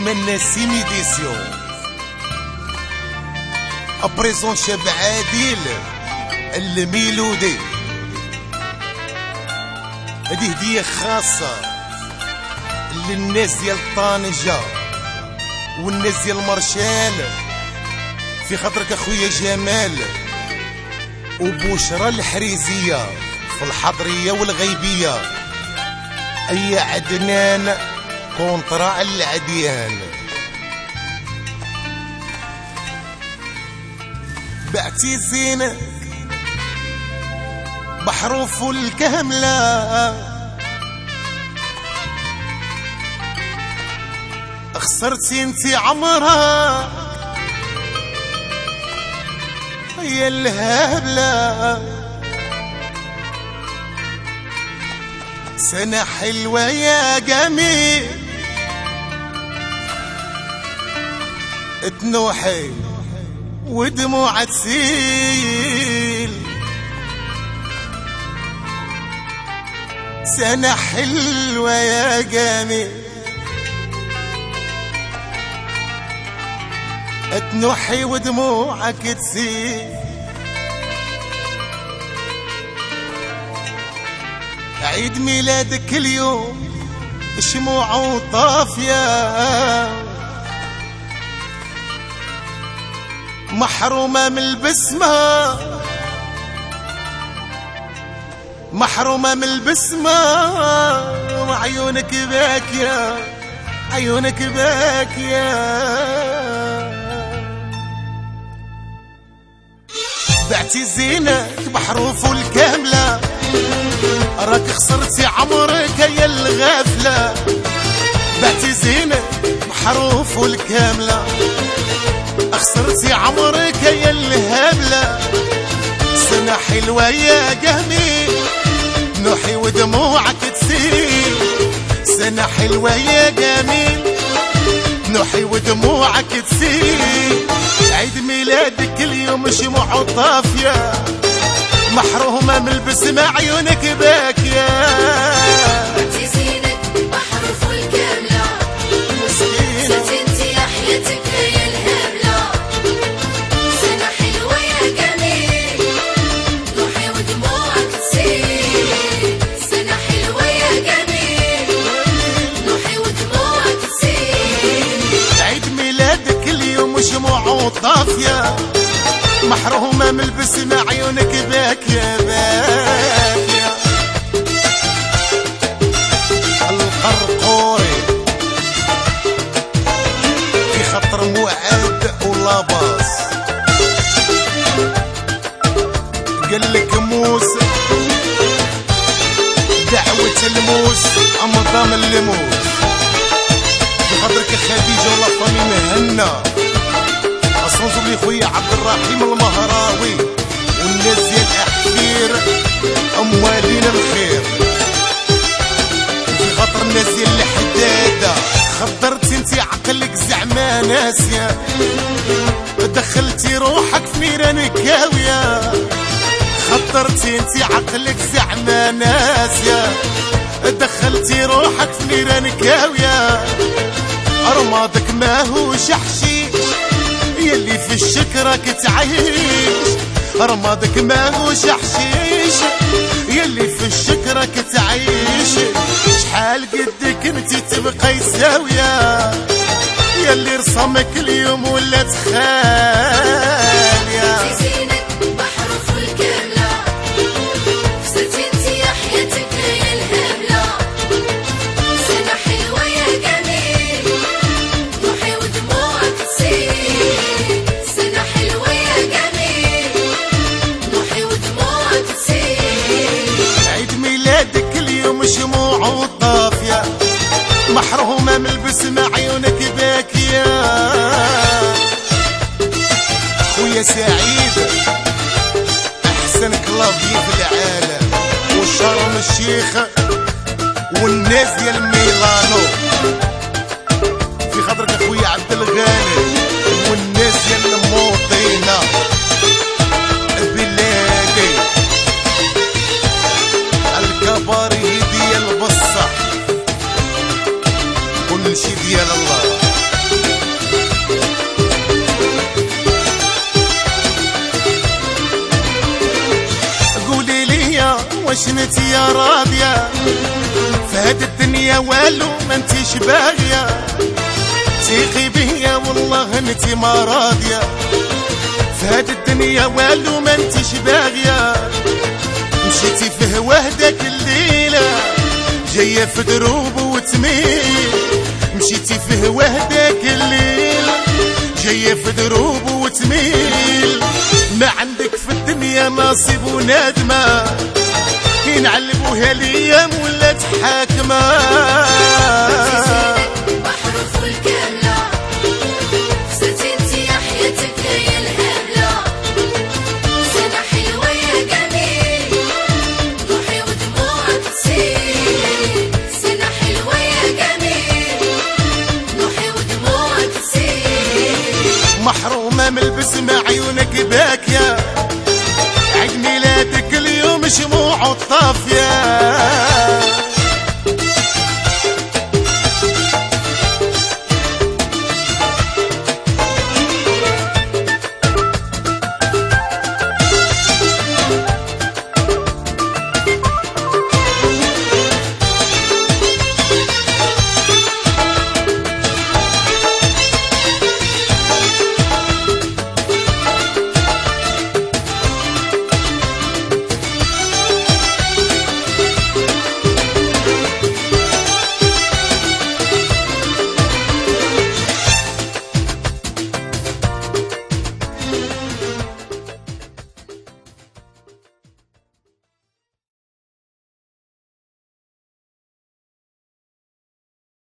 ديما ناسي ميديسيون ابريزون شاب عادل الميلودي. هذه هدية خاصة للناس ديال طنجة والناس ديال مرشال، في خاطرك اخويا جمال وبشرى الحريزية في الحضرية والغيبية. اي عدنان كونطرا العديان. بعتي زينك بحروف الكاملة، خسرتي انتي عمرها يا الهبلة. سنة حلوة يا جميل تنوحي ودموع تسيل. سنة حلوة يا جميل تنوحي ودموعك تسيل. عيد ميلادك اليوم شموع طافية، محرومة من البسمة، محرومة من البسمة، وعيونك باكية، عيونك باكية. بعتي زينك بحروف الكاملة، راك خسرتي عمرك يا الغافلة. بعتي زينك بحروف الكاملة، خسرتي عمرك يا الهبلة. سنة حلوة يا جميل نوحي ودموعك تسيل. سنة حلوة يا جميل نوحي ودموعك تسيل. عيد ميلادك اليوم شموع طافية، محرومة من البسمة عيونك باكية. بعتي زينك بحروف الكاملة، خسرتي انتي يا حياتك يا الهبلة. سنة حلوة يا جميل نوحي ودموعك تسيل. سنة حلوة يا جميل نوحي ودموعك تسيل. عيد ميلادك اليوم شموع طافية، محرومة من البسمة عيونك باكية باكية. القرقوري في خطر موعد ولاباس قالك موس دعوة الموس أمضام اللموس. في خاطرك خديجة ولا فامي مهنا، أصنصب لي خويا عبد الرحيم المهراوي والناس ديال الأحفير أموالين الخير. وفي خاطر الناس ديال الحدادة خطرتي انتي عقلك زعما ناسية، دخلتي روحك في نيران كاوية. خطرتي انتي عقلك زعما ناسية، دخلتي روحك في نيران كاوية. أرمادك ماهوش حشيش يلي في الشكرك تعيش. رمادك ماهوش حشيش يلي في الشكرك تعيش. شحال قدك انتي تبقى يساوية يلي رسمك اليوم ولات خالية. بعتي زينك بحروف الكاملة، خسرتي انتي يا حياتك يا الهبلة. سنة حلوة يا جميل نوحي ودموعك تسيل. سنة حلوة يا جميل نوحي ودموعك تسيل. عيد ميلادك اليوم شموع طافية، محرومة من البسمة عيونك باكية. خويا سعيد أحسن كلافي في العالم وشرم الشيخ والناس ديال ميلانو. في خاطرك اخويا عبد الغالي والناس ديال الموطينة بلادي. الكباري ديال بصح كل شي ديال الله. واش نتي يا راضية فهاد الدنيا والو ما انتيش باغية تيقي بيا والله انتي ما راضية فهاد الدنيا والو ما انتيش باغية مشيتي في هواه داك الليلة جاية في دروب وتميل مشيتي في هواه داك الليلة جاية في دروب وتميل ما عندك في الدنيا نصيب وندمة كي نعلبوها ليام ولات حاكمة